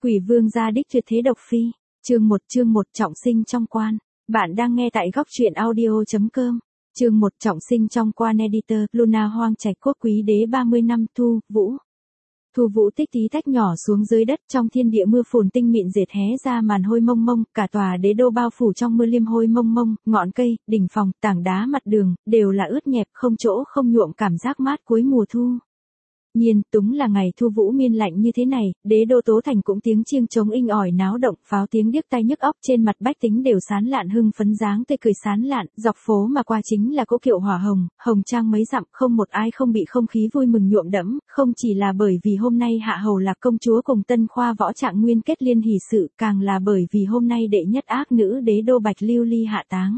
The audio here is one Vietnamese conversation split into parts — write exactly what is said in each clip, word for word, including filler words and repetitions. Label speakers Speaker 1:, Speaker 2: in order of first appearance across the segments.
Speaker 1: Quỷ vương gia đích tuyệt thế độc phi, chương một chương một trọng sinh trong quan. Bạn đang nghe tại góc truyện audio.com. Chương một trọng sinh trong quan editor, Luna hoang trạch quốc quý đế ba mươi năm thu, vũ. Thu vũ tích tí tách nhỏ xuống dưới đất trong thiên địa mưa phùn tinh mịn dệt hé ra màn hôi mông mông, cả tòa đế đô bao phủ trong mưa liêm hôi mông mông, ngọn cây, đỉnh phòng, tảng đá mặt đường, đều là ướt nhẹp không chỗ không nhuộm cảm giác mát cuối mùa thu. Nhiên, túng là ngày thu vũ miên lạnh như thế này, đế đô tố thành cũng tiếng chiêng trống inh ỏi náo động, pháo tiếng điếc tai nhức óc, trên mặt bách tính đều sán lạn hưng phấn dáng tươi cười sán lạn, dọc phố mà qua chính là cỗ kiệu hỏa hồng, hồng trang mấy dặm, không một ai không bị không khí vui mừng nhuộm đẫm, không chỉ là bởi vì hôm nay hạ hầu lạc công chúa cùng tân khoa võ trạng nguyên kết liên hỷ sự, càng là bởi vì hôm nay đệ nhất ác nữ đế đô Bạch Lưu Ly hạ táng.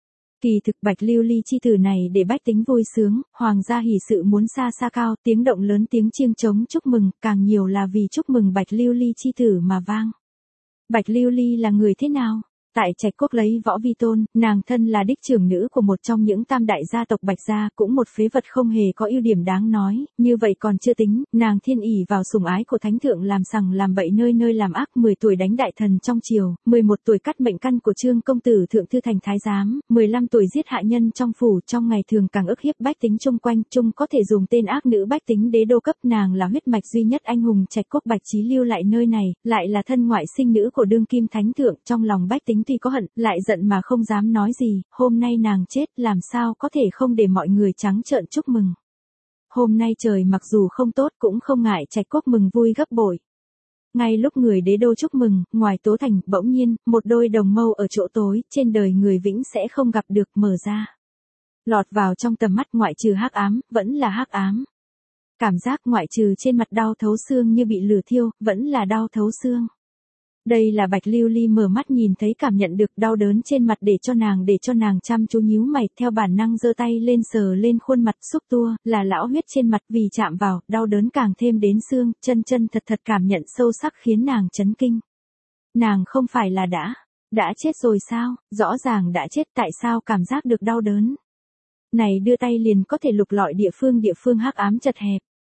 Speaker 1: Kỳ thực Bạch Lưu Ly chi tử này để bách tính vui sướng, hoàng gia hỷ sự muốn xa xa cao, tiếng động lớn tiếng chiêng trống chúc mừng, càng nhiều là vì chúc mừng Bạch Lưu Ly chi tử mà vang. Bạch Lưu Ly là người thế nào? Tại Trạch Quốc lấy võ vi tôn, nàng thân là đích trưởng nữ của một trong những tam đại gia tộc Bạch gia, cũng một phế vật không hề có ưu điểm đáng nói, như vậy còn chưa tính, nàng thiên ỷ vào sủng ái của thánh thượng làm sằng làm bậy nơi nơi làm ác, mười tuổi đánh đại thần trong triều, mười một tuổi cắt mệnh căn của Trương công tử thượng thư thành thái giám, mười lăm tuổi giết hạ nhân trong phủ, trong ngày thường càng ức hiếp bách tính chung quanh, chung có thể dùng tên ác nữ bách tính đế đô cấp, nàng là huyết mạch duy nhất anh hùng Trạch Quốc Bạch Chí lưu lại nơi này, lại là thân ngoại sinh nữ của đương kim thánh thượng, trong lòng bách tính tuy có hận, lại giận mà không dám nói gì, hôm nay nàng chết làm sao có thể không để mọi người trắng trợn chúc mừng. Hôm nay trời mặc dù không tốt cũng không ngại Trạch Quốc mừng vui gấp bội. Ngay lúc người đế đô chúc mừng, ngoài tố thành, bỗng nhiên, một đôi đồng mâu ở chỗ tối, trên đời người vĩnh sẽ không gặp được mở ra. Lọt vào trong tầm mắt ngoại trừ hắc ám, vẫn là hắc ám. Cảm giác ngoại trừ trên mặt đau thấu xương như bị lửa thiêu, vẫn là đau thấu xương. Đây là Bạch Lưu Ly mở mắt nhìn thấy cảm nhận được đau đớn trên mặt để cho nàng để cho nàng chăm chú nhíu mày, theo bản năng giơ tay lên sờ lên khuôn mặt xúc tua, là lão huyết trên mặt vì chạm vào, đau đớn càng thêm đến xương, chân chân thật thật cảm nhận sâu sắc khiến nàng chấn kinh. Nàng không phải là đã, đã chết rồi sao, rõ ràng đã chết tại sao cảm giác được đau đớn. Này đưa tay liền có thể lục lọi địa phương địa phương hắc ám chật hẹp.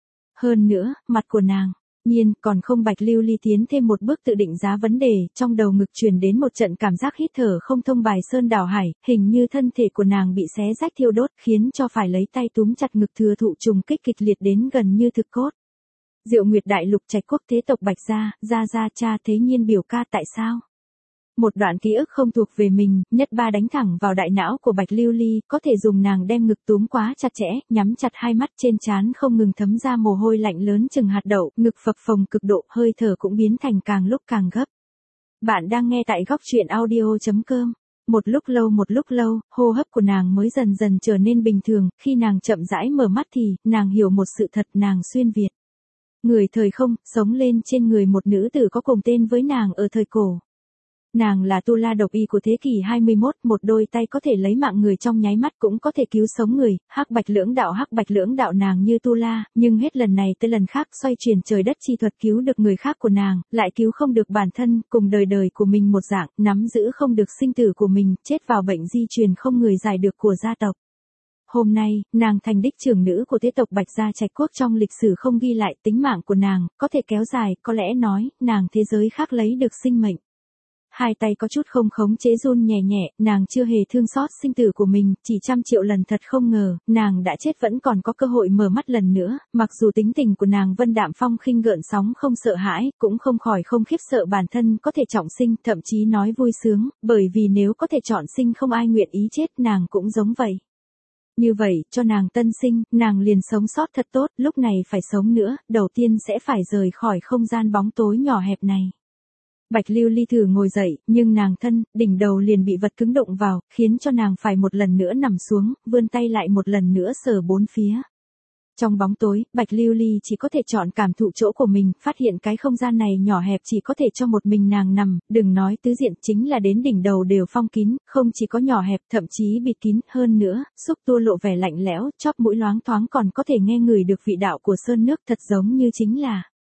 Speaker 1: Hơn nữa, mặt của nàng. Nhiên, còn không Bạch Lưu Ly tiến thêm một bước tự định giá vấn đề, trong đầu ngực truyền đến một trận cảm giác hít thở không thông bài sơn đảo hải, hình như thân thể của nàng bị xé rách thiêu đốt, khiến cho phải lấy tay túm chặt ngực thừa thụ trùng kích kịch liệt đến gần như thực cốt. Diệu Nguyệt đại lục Trạch Quốc thế tộc Bạch gia, gia gia cha thế nhiên biểu ca tại sao? Một đoạn ký ức không thuộc về mình, nhất ba đánh thẳng vào đại não của Bạch Lưu Ly, có thể dùng nàng đem ngực túm quá chặt chẽ, nhắm chặt hai mắt trên trán không ngừng thấm ra mồ hôi lạnh lớn chừng hạt đậu, ngực phập phồng cực độ, hơi thở cũng biến thành càng lúc càng gấp. Bạn đang nghe tại góc truyện audio.com. Một lúc lâu một lúc lâu, hô hấp của nàng mới dần dần trở nên bình thường, khi nàng chậm rãi mở mắt thì, nàng hiểu một sự thật, nàng xuyên Việt. Người thời không, sống lên trên người một nữ tử có cùng tên với nàng ở thời cổ. Nàng là tu la độc y của thế kỷ hai mươi mốt, một đôi tay có thể lấy mạng người trong nháy mắt cũng có thể cứu sống người, hắc bạch lưỡng đạo hắc bạch lưỡng đạo nàng như tu la, nhưng hết lần này tới lần khác xoay chuyển trời đất chi thuật cứu được người khác của nàng, lại cứu không được bản thân, cùng đời đời của mình một dạng, nắm giữ không được sinh tử của mình, chết vào bệnh di truyền không người giải được của gia tộc. Hôm nay, nàng thành đích trưởng nữ của thế tộc Bạch gia Trạch Quốc, trong lịch sử không ghi lại tính mạng của nàng, có thể kéo dài, có lẽ nói, nàng thế giới khác lấy được sinh mệnh. Hai tay có chút không khống chế run nhẹ nhẹ, nàng chưa hề thương xót sinh tử của mình, chỉ trăm triệu lần thật không ngờ, nàng đã chết vẫn còn có cơ hội mở mắt lần nữa, mặc dù tính tình của nàng vân đạm phong khinh gợn sóng không sợ hãi, cũng không khỏi không khiếp sợ bản thân có thể trọng sinh, thậm chí nói vui sướng, bởi vì nếu có thể chọn sinh không ai nguyện ý chết, nàng cũng giống vậy. Như vậy, cho nàng tân sinh, nàng liền sống sót thật tốt, lúc này phải sống nữa, đầu tiên sẽ phải rời khỏi không gian bóng tối nhỏ hẹp này. Bạch Lưu Ly thử ngồi dậy, nhưng nàng thân, đỉnh đầu liền bị vật cứng đụng vào, khiến cho nàng phải một lần nữa nằm xuống, vươn tay lại một lần nữa sờ bốn phía. Trong bóng tối, Bạch Lưu Ly chỉ có thể chọn cảm thụ chỗ của mình, phát hiện cái không gian này nhỏ hẹp chỉ có thể cho một mình nàng nằm, đừng nói tứ diện, chính là đến đỉnh đầu đều phong kín, không chỉ có nhỏ hẹp, thậm chí bịt kín, hơn nữa, xúc tua lộ vẻ lạnh lẽo, chóp mũi loáng thoáng còn có thể nghe ngửi được vị đạo của sơn nước, thật giống như chính là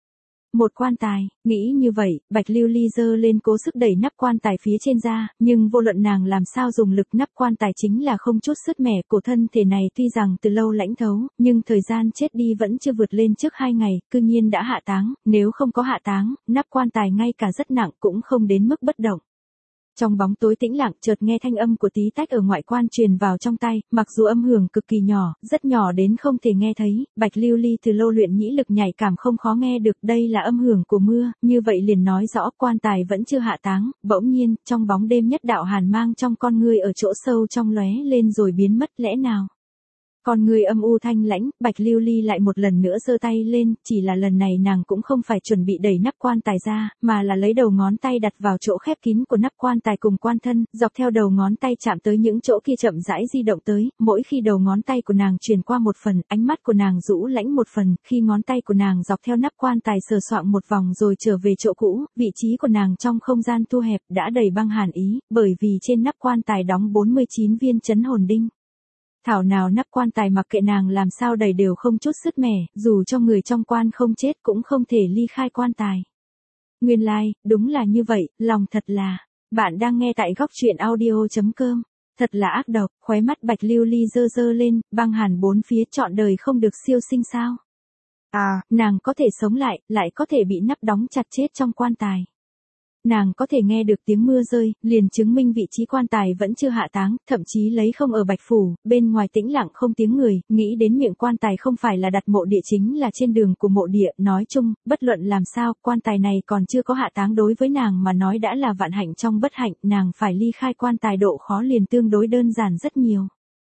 Speaker 1: Một quan tài, nghĩ như vậy, Bạch Lưu Ly giơ lên cố sức đẩy nắp quan tài phía trên ra, nhưng vô luận nàng làm sao dùng lực nắp quan tài chính là không chút sứt mẻ, cổ thân thể này tuy rằng từ lâu lãnh thấu, nhưng thời gian chết đi vẫn chưa vượt lên trước hai ngày, cư nhiên đã hạ táng, nếu không có hạ táng, nắp quan tài ngay cả rất nặng cũng không đến mức bất động. Trong bóng tối tĩnh lặng chợt nghe thanh âm của tí tách ở ngoại quan truyền vào trong tay, mặc dù âm hưởng cực kỳ nhỏ, rất nhỏ đến không thể nghe thấy, Bạch Lưu Ly từ lâu luyện nhĩ lực nhạy cảm không khó nghe được, đây là âm hưởng của mưa, như vậy liền nói rõ quan tài vẫn chưa hạ táng. Bỗng nhiên, trong bóng đêm nhất đạo hàn mang trong con ngươi ở chỗ sâu trong lóe lên rồi biến mất, lẽ nào? Con người âm u thanh lãnh, Bạch Lưu Ly lại một lần nữa giơ tay lên, chỉ là lần này nàng cũng không phải chuẩn bị đẩy nắp quan tài ra, mà là lấy đầu ngón tay đặt vào chỗ khép kín của nắp quan tài cùng quan thân, dọc theo đầu ngón tay chạm tới những chỗ kia chậm rãi di động tới, mỗi khi đầu ngón tay của nàng truyền qua một phần, ánh mắt của nàng rũ lãnh một phần, khi ngón tay của nàng dọc theo nắp quan tài sờ soạng một vòng rồi trở về chỗ cũ, vị trí của nàng trong không gian thu hẹp đã đầy băng hàn ý, bởi vì trên nắp quan tài đóng bốn mươi chín viên chấn hồn đinh. Thảo nào nắp quan tài mặc kệ nàng làm sao đầy đều không chút sứt mẻ, dù cho người trong quan không chết cũng không thể ly khai quan tài. Nguyên lai, like, đúng là như vậy, lòng thật là. Bạn đang nghe tại góc truyện audio chấm com. Thật là ác độc, khóe mắt Bạch Lưu Ly dơ dơ lên, băng hàn bốn phía trọn đời không được siêu sinh sao. À, nàng có thể sống lại, lại có thể bị nắp đóng chặt chết trong quan tài. Nàng có thể nghe được tiếng mưa rơi, liền chứng minh vị trí quan tài vẫn chưa hạ táng, thậm chí lấy không ở Bạch Phủ, bên ngoài tĩnh lặng không tiếng người, nghĩ đến miệng quan tài không phải là đặt mộ địa chính là trên đường của mộ địa, nói chung, bất luận làm sao, quan tài này còn chưa có hạ táng đối với nàng mà nói đã là vạn hạnh trong bất hạnh, nàng phải ly khai quan tài độ khó liền tương đối đơn giản rất nhiều.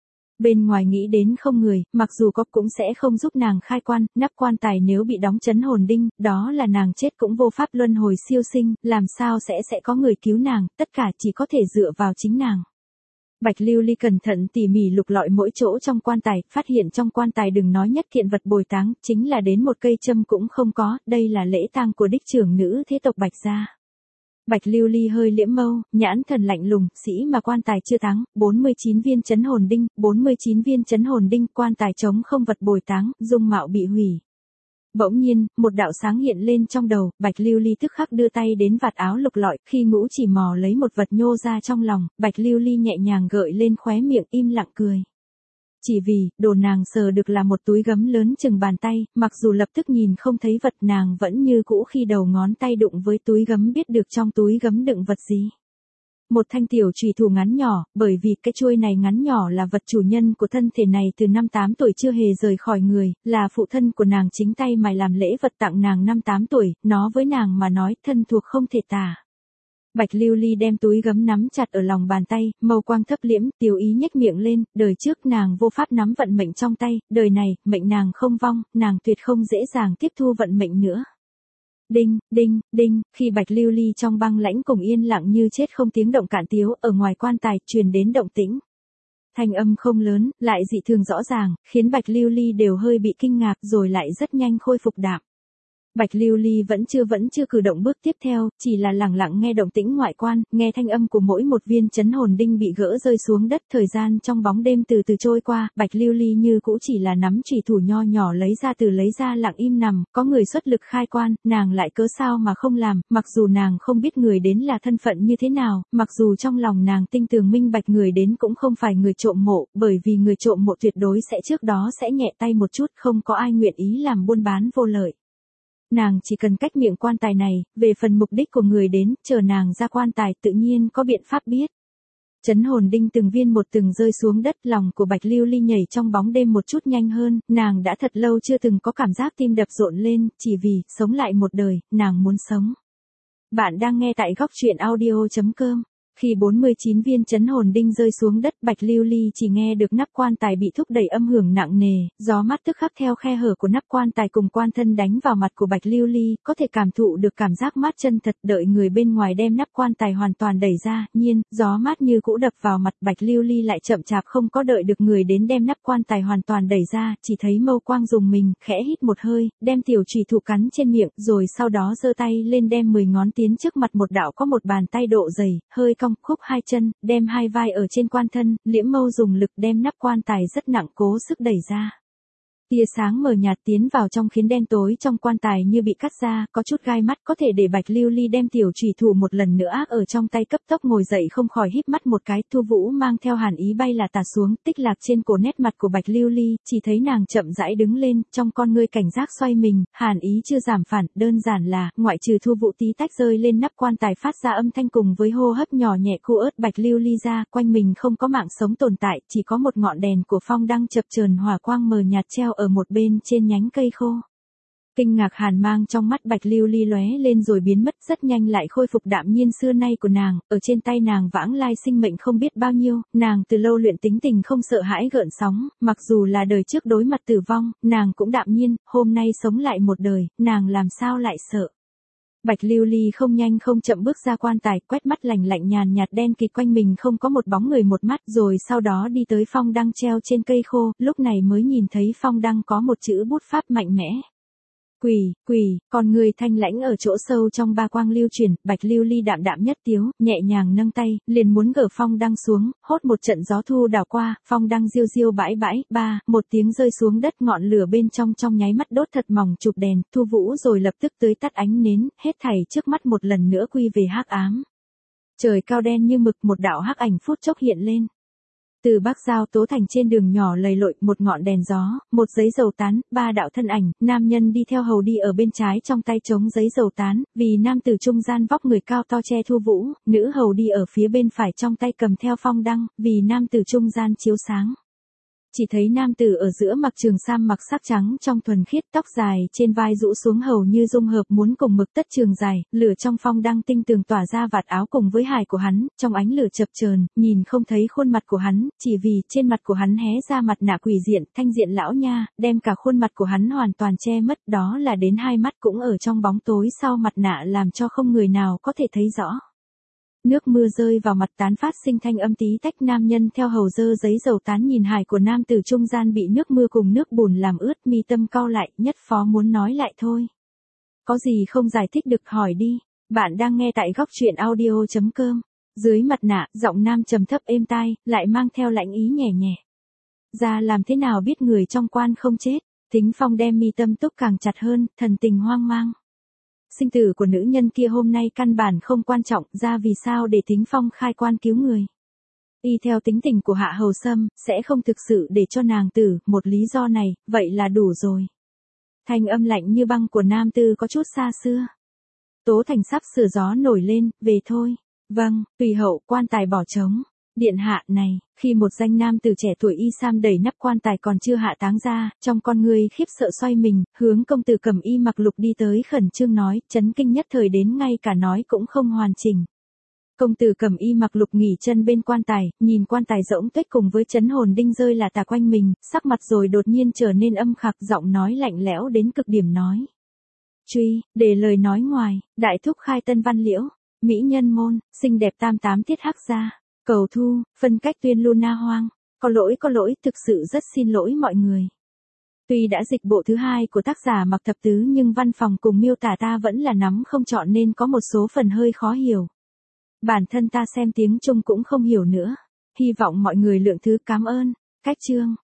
Speaker 1: Bên ngoài nghĩ đến không người, mặc dù có cũng sẽ không giúp nàng khai quan, nắp quan tài nếu bị đóng chấn hồn đinh, đó là nàng chết cũng vô pháp luân hồi siêu sinh, làm sao sẽ sẽ có người cứu nàng, tất cả chỉ có thể dựa vào chính nàng. Bạch Lưu Ly cẩn thận tỉ mỉ lục lọi mỗi chỗ trong quan tài, phát hiện trong quan tài đừng nói nhất kiện vật bồi táng, chính là đến một cây châm cũng không có, đây là lễ tang của đích trưởng nữ thế tộc Bạch gia. Bạch Lưu Ly hơi liễm mâu, nhãn thần lạnh lùng, sĩ mà quan tài chưa táng, bốn mươi chín viên chấn hồn đinh, bốn mươi chín viên chấn hồn đinh, quan tài trống không vật bồi táng, dung mạo bị hủy. Bỗng nhiên, một đạo sáng hiện lên trong đầu, Bạch Lưu Ly tức khắc đưa tay đến vạt áo lục lọi, khi ngũ chỉ mò lấy một vật nhô ra trong lòng, Bạch Lưu Ly nhẹ nhàng gợi lên khóe miệng im lặng cười. Chỉ vì, đồ nàng sờ được là một túi gấm lớn chừng bàn tay, mặc dù lập tức nhìn không thấy vật nàng vẫn như cũ khi đầu ngón tay đụng với túi gấm biết được trong túi gấm đựng vật gì. Một thanh tiểu chùy thủ ngắn nhỏ, bởi vì cái chuôi này ngắn nhỏ là vật chủ nhân của thân thể này từ năm tám tuổi chưa hề rời khỏi người, là phụ thân của nàng chính tay mài làm lễ vật tặng nàng năm tám tuổi, nó với nàng mà nói thân thuộc không thể tả. Bạch Lưu Ly đem túi gấm nắm chặt ở lòng bàn tay, mâu quang thấp liễm, tiêu ý nhếch miệng lên, đời trước nàng vô pháp nắm vận mệnh trong tay, đời này, mệnh nàng không vong, nàng tuyệt không dễ dàng tiếp thu vận mệnh nữa. Đinh, đinh, đinh, khi Bạch Lưu Ly trong băng lãnh cùng yên lặng như chết không tiếng động cạn tiếu, ở ngoài quan tài truyền đến động tĩnh. Thanh âm không lớn, lại dị thường rõ ràng, khiến Bạch Lưu Ly đều hơi bị kinh ngạc rồi lại rất nhanh khôi phục đạm. Bạch Lưu Ly vẫn chưa vẫn chưa cử động bước tiếp theo, chỉ là lặng lặng nghe động tĩnh ngoại quan, nghe thanh âm của mỗi một viên chấn hồn đinh bị gỡ rơi xuống đất, thời gian trong bóng đêm từ từ trôi qua, Bạch Lưu Ly như cũ chỉ là nắm chùy thủ nho nhỏ lấy ra từ lấy ra lặng im nằm, có người xuất lực khai quan, nàng lại cớ sao mà không làm, mặc dù nàng không biết người đến là thân phận như thế nào, mặc dù trong lòng nàng tinh tường minh bạch người đến cũng không phải người trộm mộ, bởi vì người trộm mộ tuyệt đối sẽ trước đó sẽ nhẹ tay một chút, không có ai nguyện ý làm buôn bán vô lợi. Nàng chỉ cần cách miệng quan tài này, về phần mục đích của người đến, chờ nàng ra quan tài tự nhiên có biện pháp biết. Chấn hồn đinh từng viên một từng rơi xuống đất, lòng của Bạch Lưu Ly nhảy trong bóng đêm một chút nhanh hơn, nàng đã thật lâu chưa từng có cảm giác tim đập rộn lên, chỉ vì, sống lại một đời, nàng muốn sống. Bạn đang nghe tại góc truyện audio chấm com. Khi bốn mươi chín viên chấn hồn đinh rơi xuống đất, Bạch Lưu Ly chỉ nghe được nắp quan tài bị thúc đẩy âm hưởng nặng nề, gió mát tức khắc theo khe hở của nắp quan tài cùng quan thân đánh vào mặt của Bạch Lưu Ly, có thể cảm thụ được cảm giác mát chân thật, đợi người bên ngoài đem nắp quan tài hoàn toàn đẩy ra, nhiên, gió mát như cũ đập vào mặt, Bạch Lưu Ly lại chậm chạp không có đợi được người đến đem nắp quan tài hoàn toàn đẩy ra, chỉ thấy mâu quang dùng mình, khẽ hít một hơi, đem tiểu chùy thủ cắn trên miệng, rồi sau đó giơ tay lên đem mười ngón tiến trước mặt một đạo có một bàn tay độ dày, hơi cong, khúc hai chân, đem hai vai ở trên quan thân, liễm mâu dùng lực đem nắp quan tài rất nặng cố sức đẩy ra. Tia sáng mờ nhạt tiến vào trong khiến đen tối trong quan tài như bị cắt ra, có chút gai mắt có thể để Bạch Lưu Ly đem tiểu chủy thủ một lần nữa ác ở trong tay, cấp tốc ngồi dậy không khỏi híp mắt một cái. Thu Vũ mang theo hàn ý bay là tà xuống, tích lạc trên cổ nét mặt của Bạch Lưu Ly, chỉ thấy nàng chậm rãi đứng lên, trong con ngươi cảnh giác xoay mình, hàn ý chưa giảm phản, đơn giản là, ngoại trừ Thu Vũ tí tách rơi lên nắp quan tài phát ra âm thanh cùng với hô hấp nhỏ nhẹ khu ớt Bạch Lưu Ly ra, quanh mình không có mạng sống tồn tại, chỉ có một ngọn đèn của phong đăng chập chờn hỏa quang mờ nhạt treo ở một bên trên nhánh cây khô. Kinh ngạc hàn mang trong mắt Bạch Lưu Ly lóe lên rồi biến mất, rất nhanh lại khôi phục đạm nhiên xưa nay của nàng, ở trên tay nàng vãng lai sinh mệnh không biết bao nhiêu, nàng từ lâu luyện tính tình không sợ hãi gợn sóng, mặc dù là đời trước đối mặt tử vong, nàng cũng đạm nhiên, hôm nay sống lại một đời, nàng làm sao lại sợ. Bạch Lưu Ly không nhanh không chậm bước ra quan tài, quét mắt lạnh lạnh nhàn nhạt đen kịt quanh mình không có một bóng người một mắt, rồi sau đó đi tới phong đăng treo trên cây khô, lúc này mới nhìn thấy phong đăng có một chữ bút pháp mạnh mẽ. Quỳ, quỳ, con người thanh lãnh ở chỗ sâu trong ba quang lưu chuyển, Bạch Lưu Ly đạm đạm nhất tiếu, nhẹ nhàng nâng tay, liền muốn gỡ phong đăng xuống, hốt một trận gió thu đảo qua, phong đăng diêu diêu bãi bãi, ba, một tiếng rơi xuống đất, ngọn lửa bên trong trong nháy mắt đốt thật mỏng chụp đèn, Thu Vũ rồi lập tức tưới tắt ánh nến, hết thảy trước mắt một lần nữa quy về hắc ám. Trời cao đen như mực, một đạo hắc ảnh phút chốc hiện lên. Từ Bắc Giao Tố Thành trên đường nhỏ lầy lội, một ngọn đèn gió, một giấy dầu tán, ba đạo thân ảnh, nam nhân đi theo hầu đi ở bên trái trong tay chống giấy dầu tán, vì nam tử trung gian vóc người cao to che Thu Vũ, nữ hầu đi ở phía bên phải trong tay cầm theo phong đăng, vì nam tử trung gian chiếu sáng. Chỉ thấy nam tử ở giữa mặc trường sam mặc sắc trắng trong thuần khiết, tóc dài trên vai rũ xuống hầu như dung hợp muốn cùng mực tất trường dài, lửa trong phong đăng tinh tường tỏa ra vạt áo cùng với hài của hắn, trong ánh lửa chập chờn, nhìn không thấy khuôn mặt của hắn, chỉ vì trên mặt của hắn hé ra mặt nạ quỷ diện, thanh diện lão nha, đem cả khuôn mặt của hắn hoàn toàn che mất, đó là đến hai mắt cũng ở trong bóng tối sau mặt nạ làm cho không người nào có thể thấy rõ. Nước mưa rơi vào mặt tán phát sinh thanh âm tí tách, nam nhân theo hầu dơ giấy dầu tán nhìn hài của nam tử trung gian bị nước mưa cùng nước bùn làm ướt, mi tâm cau lại, nhất phó muốn nói lại thôi. Có gì không giải thích được hỏi đi, bạn đang nghe tại góc truyện audio chấm com. Dưới mặt nạ, giọng nam trầm thấp êm tai, lại mang theo lãnh ý nhẹ nhẹ. Ra làm thế nào biết người trong quan không chết, Thính Phong đem mi tâm túc càng chặt hơn, thần tình hoang mang. Sinh tử của nữ nhân kia hôm nay căn bản không quan trọng, ra vì sao để Thính Phong khai quan cứu người. Y theo tính tình của Hạ Hầu Sâm, sẽ không thực sự để cho nàng tử, một lý do này, vậy là đủ rồi. Thanh âm lạnh như băng của nam tư có chút xa xưa. Tố Thành sắp sửa gió nổi lên, về thôi. Vâng, tùy hậu, quan tài bỏ trống. Điện hạ này, khi một danh nam tử trẻ tuổi y sam đẩy nắp quan tài còn chưa hạ táng ra, trong con người khiếp sợ xoay mình, hướng công tử cầm y mặc lục đi tới khẩn trương nói, chấn kinh nhất thời đến ngay cả nói cũng không hoàn chỉnh. Công tử cầm y mặc lục nghỉ chân bên quan tài, nhìn quan tài rỗng tuếch cùng với chấn hồn đinh rơi là tà quanh mình, sắc mặt rồi đột nhiên trở nên âm khạc, giọng nói lạnh lẽo đến cực điểm nói. Truy, để lời nói ngoài, đại thúc khai tân văn liễu, mỹ nhân môn, xinh đẹp tam tám tiết hắc gia. Cầu thu, phân cách tuyên Luna hoang. Có lỗi có lỗi, thực sự rất xin lỗi mọi người. Tuy đã dịch bộ thứ hai của tác giả Mạc Thập Tứ nhưng văn phòng cùng miêu tả ta vẫn là nắm không chọn nên có một số phần hơi khó hiểu. Bản thân ta xem tiếng Trung cũng không hiểu nữa. Hy vọng mọi người lượng thứ, cảm ơn. Cách chương.